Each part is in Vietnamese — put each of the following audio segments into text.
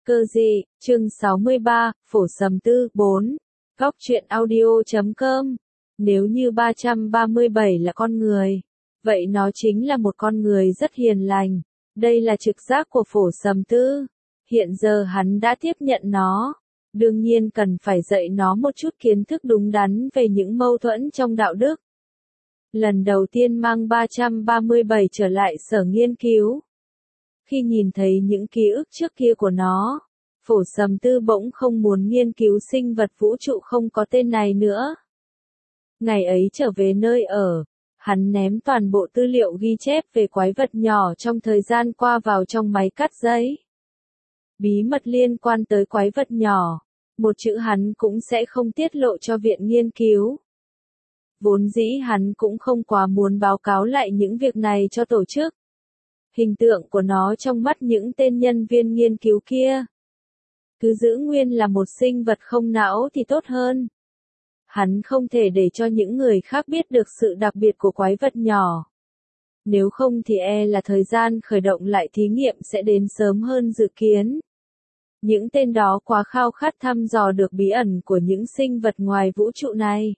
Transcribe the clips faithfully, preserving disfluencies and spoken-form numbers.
Cơ dị, chương sáu mươi ba, Phổ Sầm Tư, bốn. Góc truyện audio chấm com. Nếu như ba trăm ba mươi bảy là con người, vậy nó chính là một con người rất hiền lành. Đây là trực giác của Phổ Sầm Tư. Hiện giờ hắn đã tiếp nhận nó. Đương nhiên cần phải dạy nó một chút kiến thức đúng đắn về những mâu thuẫn trong đạo đức. Lần đầu tiên mang ba trăm ba mươi bảy trở lại sở nghiên cứu. Khi nhìn thấy những ký ức trước kia của nó, Phổ Sầm Tư bỗng không muốn nghiên cứu sinh vật vũ trụ không có tên này nữa. Ngày ấy trở về nơi ở, hắn ném toàn bộ tư liệu ghi chép về quái vật nhỏ trong thời gian qua vào trong máy cắt giấy. Bí mật liên quan tới quái vật nhỏ, một chữ hắn cũng sẽ không tiết lộ cho viện nghiên cứu. Vốn dĩ hắn cũng không quá muốn báo cáo lại những việc này cho tổ chức. Hình tượng của nó trong mắt những tên nhân viên nghiên cứu kia. Cứ giữ nguyên là một sinh vật không não thì tốt hơn. Hắn không thể để cho những người khác biết được sự đặc biệt của quái vật nhỏ. Nếu không thì e là thời gian khởi động lại thí nghiệm sẽ đến sớm hơn dự kiến. Những tên đó quá khao khát thăm dò được bí ẩn của những sinh vật ngoài vũ trụ này.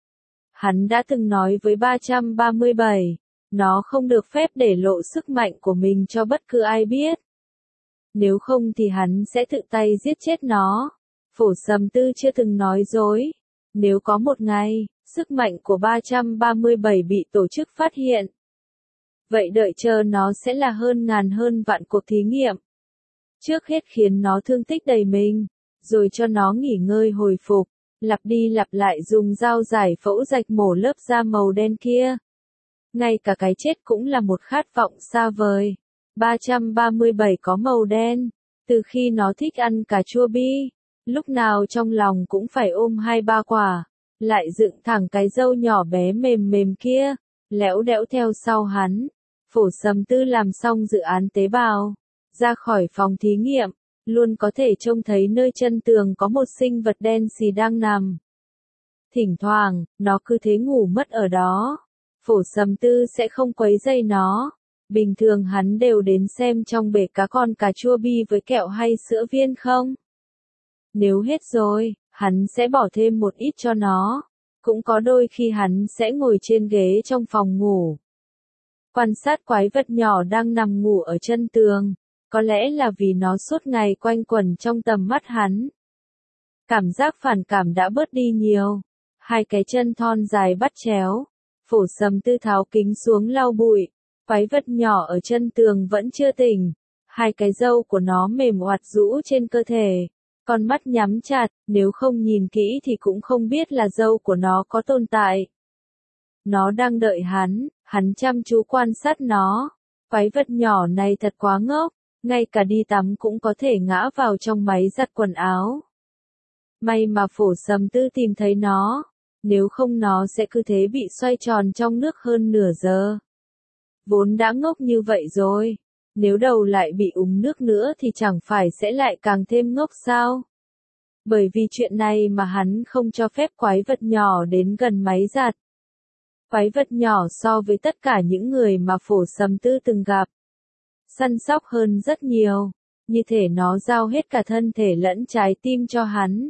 Hắn đã từng nói với ba trăm ba mươi bảy. Nó không được phép để lộ sức mạnh của mình cho bất cứ ai biết. Nếu không thì hắn sẽ tự tay giết chết nó. Phổ Sầm Tư chưa từng nói dối. Nếu có một ngày, sức mạnh của ba trăm ba mươi bảy bị tổ chức phát hiện. Vậy đợi chờ nó sẽ là hơn ngàn hơn vạn cuộc thí nghiệm. Trước hết khiến nó thương tích đầy mình, rồi cho nó nghỉ ngơi hồi phục, lặp đi lặp lại dùng dao giải phẫu rạch mổ lớp da màu đen kia. Ngay cả cái chết cũng là một khát vọng xa vời. ba trăm ba mươi bảy có màu đen. Từ khi nó thích ăn cà chua bi, lúc nào trong lòng cũng phải ôm hai ba quả, lại dựng thẳng cái râu nhỏ bé mềm mềm kia, lẽo đẽo theo sau hắn. Phổ Sầm Tư làm xong dự án tế bào, ra khỏi phòng thí nghiệm, luôn có thể trông thấy nơi chân tường có một sinh vật đen xì đang nằm. Thỉnh thoảng, nó cứ thế ngủ mất ở đó. Phổ Sầm Tư sẽ không quấy rầy nó. Bình thường hắn đều đến xem trong bể cá con cà chua bi với kẹo hay sữa viên không. Nếu hết rồi, hắn sẽ bỏ thêm một ít cho nó. Cũng có đôi khi hắn sẽ ngồi trên ghế trong phòng ngủ. Quan sát quái vật nhỏ đang nằm ngủ ở chân tường. Có lẽ là vì nó suốt ngày quanh quẩn trong tầm mắt hắn. Cảm giác phản cảm đã bớt đi nhiều. Hai cái chân thon dài bắt chéo. Phổ Sầm Tư tháo kính xuống lau bụi. Quái vật nhỏ ở chân tường vẫn chưa tỉnh. Hai cái râu của nó mềm oặt rũ trên cơ thể. Con mắt nhắm chặt, nếu không nhìn kỹ thì cũng không biết là râu của nó có tồn tại. Nó đang đợi hắn, hắn chăm chú quan sát nó. Quái vật nhỏ này thật quá ngốc, ngay cả đi tắm cũng có thể ngã vào trong máy giặt quần áo. May mà Phổ Sầm Tư tìm thấy nó. Nếu không nó sẽ cứ thế bị xoay tròn trong nước hơn nửa giờ. Vốn đã ngốc như vậy rồi. Nếu đầu lại bị úng nước nữa thì chẳng phải sẽ lại càng thêm ngốc sao? Bởi vì chuyện này mà hắn không cho phép quái vật nhỏ đến gần máy giặt. Quái vật nhỏ so với tất cả những người mà Phổ Sầm Tư từng gặp. Săn sóc hơn rất nhiều. Như thể nó giao hết cả thân thể lẫn trái tim cho hắn.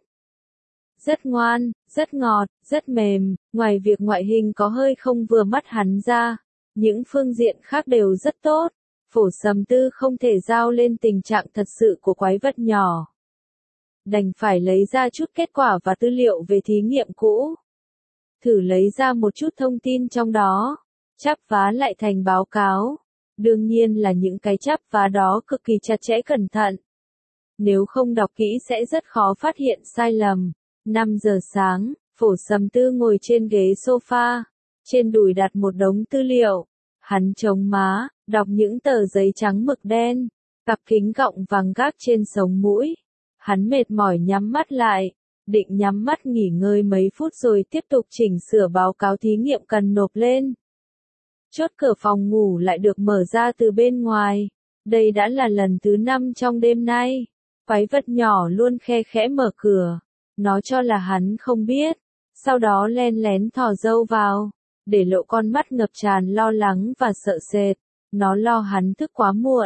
Rất ngoan, rất ngọt, rất mềm, ngoài việc ngoại hình có hơi không vừa mắt hắn ra, những phương diện khác đều rất tốt. Phổ Sầm Tư không thể giao lên tình trạng thật sự của quái vật nhỏ. Đành phải lấy ra chút kết quả và tư liệu về thí nghiệm cũ. Thử lấy ra một chút thông tin trong đó, chắp vá lại thành báo cáo. Đương nhiên là những cái chắp vá đó cực kỳ chặt chẽ cẩn thận. Nếu không đọc kỹ sẽ rất khó phát hiện sai lầm. năm giờ sáng, Phổ Sầm Tư ngồi trên ghế sofa, trên đùi đặt một đống tư liệu. Hắn chống má, đọc những tờ giấy trắng mực đen, cặp kính gọng vàng gác trên sống mũi. Hắn mệt mỏi nhắm mắt lại, định nhắm mắt nghỉ ngơi mấy phút rồi tiếp tục chỉnh sửa báo cáo thí nghiệm cần nộp lên. Chốt cửa phòng ngủ lại được mở ra từ bên ngoài. Đây đã là lần thứ năm trong đêm nay. Quái vật nhỏ luôn khe khẽ mở cửa. Nó cho là hắn không biết, sau đó len lén thò râu vào, để lộ con mắt ngập tràn lo lắng và sợ sệt. Nó lo hắn thức quá muộn,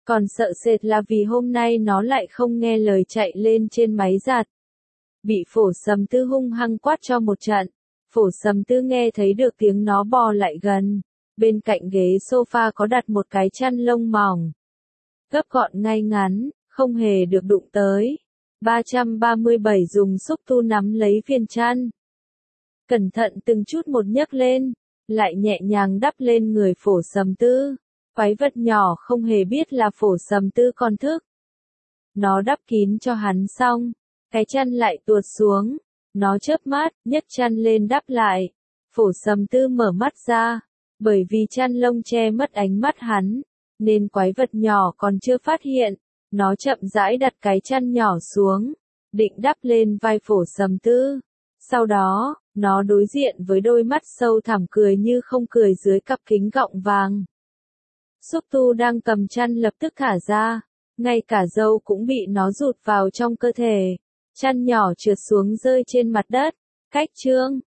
Còn sợ sệt là vì hôm nay nó lại không nghe lời chạy lên trên máy giặt. Bị Phổ Sầm Tư hung hăng quát cho một trận. Phổ Sầm Tư nghe thấy được tiếng nó bò lại gần. Bên cạnh ghế sofa có đặt một cái chăn lông mỏng. Gấp gọn ngay ngắn, không hề được đụng tới. ba trăm ba mươi bảy dùng xúc tu nắm lấy viền chăn. Cẩn thận từng chút một nhấc lên, lại nhẹ nhàng đắp lên người Phổ Sầm Tư. Quái vật nhỏ không hề biết là Phổ Sầm Tư còn thức. Nó đắp kín cho hắn xong, cái chăn lại tuột xuống. Nó chớp mắt, nhấc chăn lên đắp lại. Phổ Sầm Tư mở mắt ra, bởi vì chăn lông che mất ánh mắt hắn, nên quái vật nhỏ còn chưa phát hiện. Nó chậm rãi đặt cái chăn nhỏ xuống, định đắp lên vai Phổ Sầm Tư. Sau đó, nó đối diện với đôi mắt sâu thẳm cười như không cười dưới cặp kính gọng vàng. Xúc tu đang cầm chăn lập tức thả ra, ngay cả râu cũng bị nó rụt vào trong cơ thể. Chăn nhỏ trượt xuống rơi trên mặt đất. Cách chương